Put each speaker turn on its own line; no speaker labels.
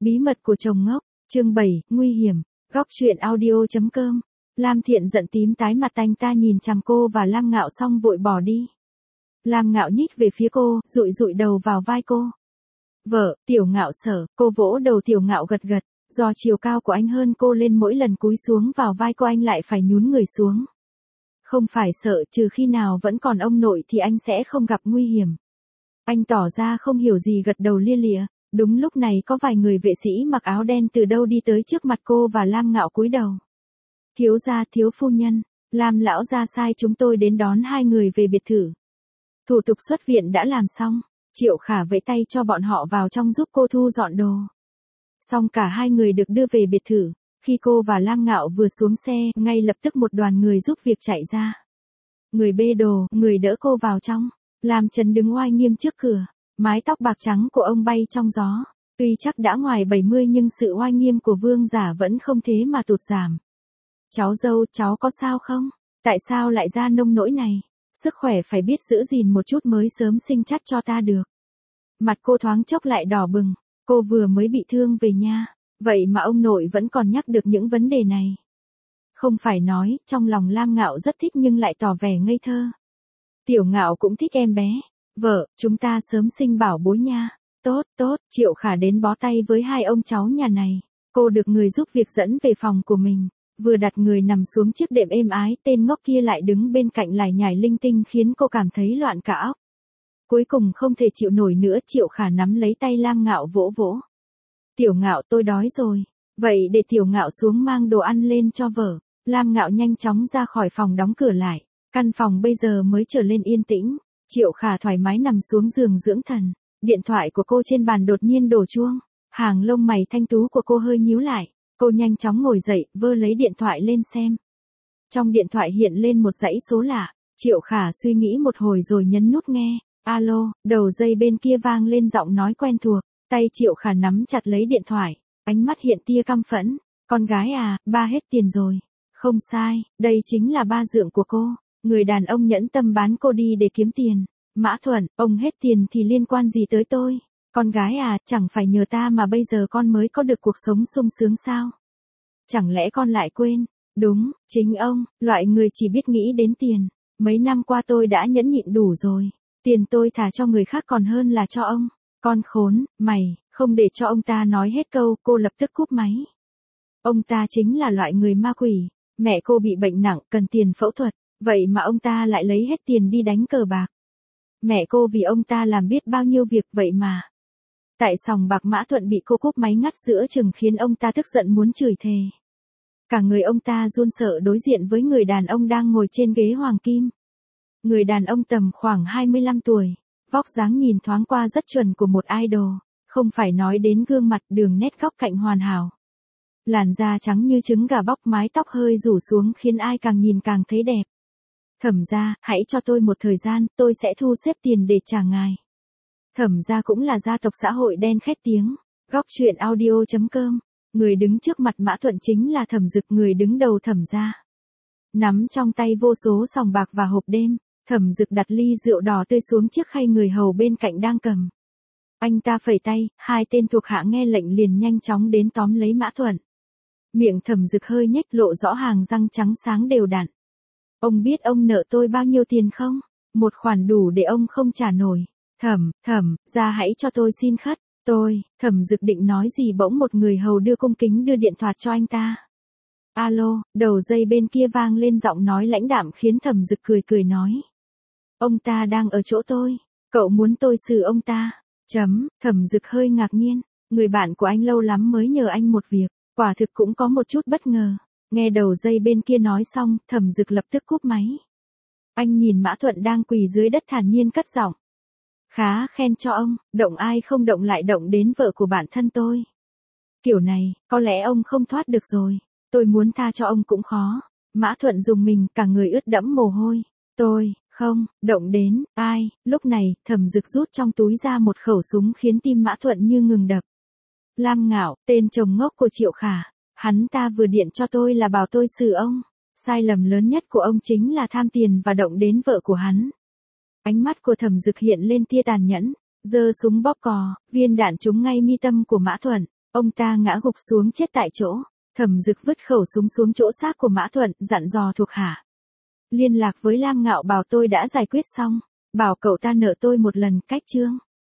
Bí mật của chồng ngốc, chương 7, nguy hiểm, góc truyện audio.com. Lam Thiện giận tím tái mặt anh ta nhìn chằm cô và Lam Ngạo xong vội bỏ đi. Lam Ngạo nhích về phía cô, dụi dụi đầu vào vai cô. Vợ, Tiểu Ngạo sợ, cô vỗ đầu Tiểu Ngạo gật gật, do chiều cao của anh hơn cô lên mỗi lần cúi xuống vào vai cô anh lại phải nhún người xuống. Không phải sợ, trừ khi nào vẫn còn ông nội thì anh sẽ không gặp nguy hiểm. Anh tỏ ra không hiểu gì gật đầu lia lịa. Đúng lúc này có vài người vệ sĩ mặc áo đen từ đâu đi tới trước mặt cô và Lam Ngạo cúi đầu. Thiếu gia, thiếu phu nhân, Lam lão gia sai chúng tôi đến đón hai người về biệt thự. Thủ tục xuất viện đã làm xong, Triệu Khả vẫy tay cho bọn họ vào trong giúp cô thu dọn đồ. Xong cả hai người được đưa về biệt thự. Khi cô và Lam Ngạo vừa xuống xe, ngay lập tức một đoàn người giúp việc chạy ra. Người bê đồ, người đỡ cô vào trong. Lam Trấn đứng oai nghiêm trước cửa. Mái tóc bạc trắng của ông bay trong gió. Tuy chắc đã ngoài 70 nhưng sự oai nghiêm của vương giả vẫn không thế mà tụt giảm. Cháu dâu, cháu có sao không? Tại sao lại ra nông nỗi này? Sức khỏe phải biết giữ gìn một chút mới sớm sinh chắt cho ta được. Mặt cô thoáng chốc lại đỏ bừng. Cô vừa mới bị thương về nha. Vậy mà ông nội vẫn còn nhắc được những vấn đề này. Không phải nói, trong lòng Lam Ngạo rất thích nhưng lại tỏ vẻ ngây thơ. Tiểu Ngạo cũng thích em bé. Vợ, chúng ta sớm sinh bảo bối nha. Tốt, tốt, Triệu Khả đến bó tay với hai ông cháu nhà này. Cô được người giúp việc dẫn về phòng của mình. Vừa đặt người nằm xuống chiếc đệm êm ái, tên ngốc kia lại đứng bên cạnh lải nhải linh tinh khiến cô cảm thấy loạn cả óc. Cuối cùng không thể chịu nổi nữa, Triệu Khả nắm lấy tay Lam Ngạo vỗ vỗ. Tiểu Ngạo, tôi đói rồi. Vậy để Tiểu Ngạo xuống mang đồ ăn lên cho vợ. Lam Ngạo nhanh chóng ra khỏi phòng đóng cửa lại. Căn phòng bây giờ mới trở lên yên tĩnh. Triệu Khả thoải mái nằm xuống giường dưỡng thần. Điện thoại của cô trên bàn đột nhiên đổ chuông. Hàng lông mày thanh tú của cô hơi nhíu lại. Cô nhanh chóng ngồi dậy, vơ lấy điện thoại lên xem. Trong điện thoại hiện lên một dãy số lạ. Triệu Khả suy nghĩ một hồi rồi nhấn nút nghe. Alo, đầu dây bên kia vang lên giọng nói quen thuộc. Tay Triệu Khả nắm chặt lấy điện thoại. Ánh mắt hiện tia căm phẫn. Con gái à, ba hết tiền rồi. Không sai, đây chính là ba dượng của cô. Người đàn ông nhẫn tâm bán cô đi để kiếm tiền. Mã Thuận, ông hết tiền thì liên quan gì tới tôi? Con gái à, chẳng phải nhờ ta mà bây giờ con mới có được cuộc sống sung sướng sao? Chẳng lẽ con lại quên? Đúng, chính ông, loại người chỉ biết nghĩ đến tiền. Mấy năm qua tôi đã nhẫn nhịn đủ rồi. Tiền tôi thả cho người khác còn hơn là cho ông. Con khốn, mày, không để cho ông ta nói hết câu, cô lập tức cúp máy. Ông ta chính là loại người ma quỷ. Mẹ cô bị bệnh nặng, cần tiền phẫu thuật. Vậy mà ông ta lại lấy hết tiền đi đánh cờ bạc. Mẹ cô vì ông ta làm biết bao nhiêu việc vậy mà. Tại sòng bạc Mã Thuận bị cô cúp máy ngắt giữa chừng khiến ông ta tức giận muốn chửi thề. Cả người ông ta run sợ đối diện với người đàn ông đang ngồi trên ghế hoàng kim. Người đàn ông tầm khoảng 25 tuổi. Vóc dáng nhìn thoáng qua rất chuẩn của một idol. Không phải nói đến gương mặt, đường nét góc cạnh hoàn hảo. Làn da trắng như trứng gà bóc, mái tóc hơi rủ xuống khiến ai càng nhìn càng thấy đẹp. Thẩm gia, hãy cho tôi một thời gian, tôi sẽ thu xếp tiền để trả ngài. Thẩm gia cũng là gia tộc xã hội đen khét tiếng. Góc truyện audio.com. Người đứng trước mặt Mã Thuận chính là Thẩm Dực, người đứng đầu Thẩm gia. Nắm trong tay vô số sòng bạc và hộp đêm, Thẩm Dực đặt ly rượu đỏ tươi xuống chiếc khay người hầu bên cạnh đang cầm. Anh ta phẩy tay, hai tên thuộc hạ nghe lệnh liền nhanh chóng đến tóm lấy Mã Thuận. Miệng Thẩm Dực hơi nhếch lộ rõ hàng răng trắng sáng đều đặn. Ông biết ông nợ tôi bao nhiêu tiền không? Một khoản đủ để ông không trả nổi. Thẩm gia hãy cho tôi xin khất. Thẩm Dực định nói gì bỗng một người hầu cung kính đưa điện thoại cho anh ta. Alo, đầu dây bên kia vang lên giọng nói lãnh đạm khiến Thẩm Dực cười nói. Ông ta đang ở chỗ tôi. Cậu muốn tôi xử ông ta? Thẩm Dực hơi ngạc nhiên. Người bạn của anh lâu lắm mới nhờ anh một việc. Quả thực cũng có một chút bất ngờ. Nghe đầu dây bên kia nói xong, Thẩm Dực lập tức cúp máy. Anh nhìn Mã Thuận đang quỳ dưới đất thản nhiên cất giọng. Khá khen cho ông, động ai không động lại động đến vợ của bản thân tôi. Kiểu này, có lẽ ông không thoát được rồi. Tôi muốn tha cho ông cũng khó. Mã Thuận rùng mình, cả người ướt đẫm mồ hôi. Tôi, không, động đến, ai, lúc này, Thẩm Dực rút trong túi ra một khẩu súng khiến tim Mã Thuận như ngừng đập. Lam Ngạo, tên chồng ngốc của Triệu Khả. Hắn ta vừa điện cho tôi là bảo tôi xử ông. Sai lầm lớn nhất của ông chính là tham tiền và động đến vợ của hắn. Ánh mắt của Thẩm Dực hiện lên tia tàn nhẫn, giơ súng bóp cò, viên đạn trúng ngay mi tâm của Mã Thuận. Ông ta ngã gục xuống chết tại chỗ. Thẩm Dực vứt khẩu súng xuống chỗ xác của Mã Thuận, dặn dò thuộc hạ. Liên lạc với Lam Ngạo bảo tôi đã giải quyết xong. Bảo cậu ta nợ tôi một lần, cách chương.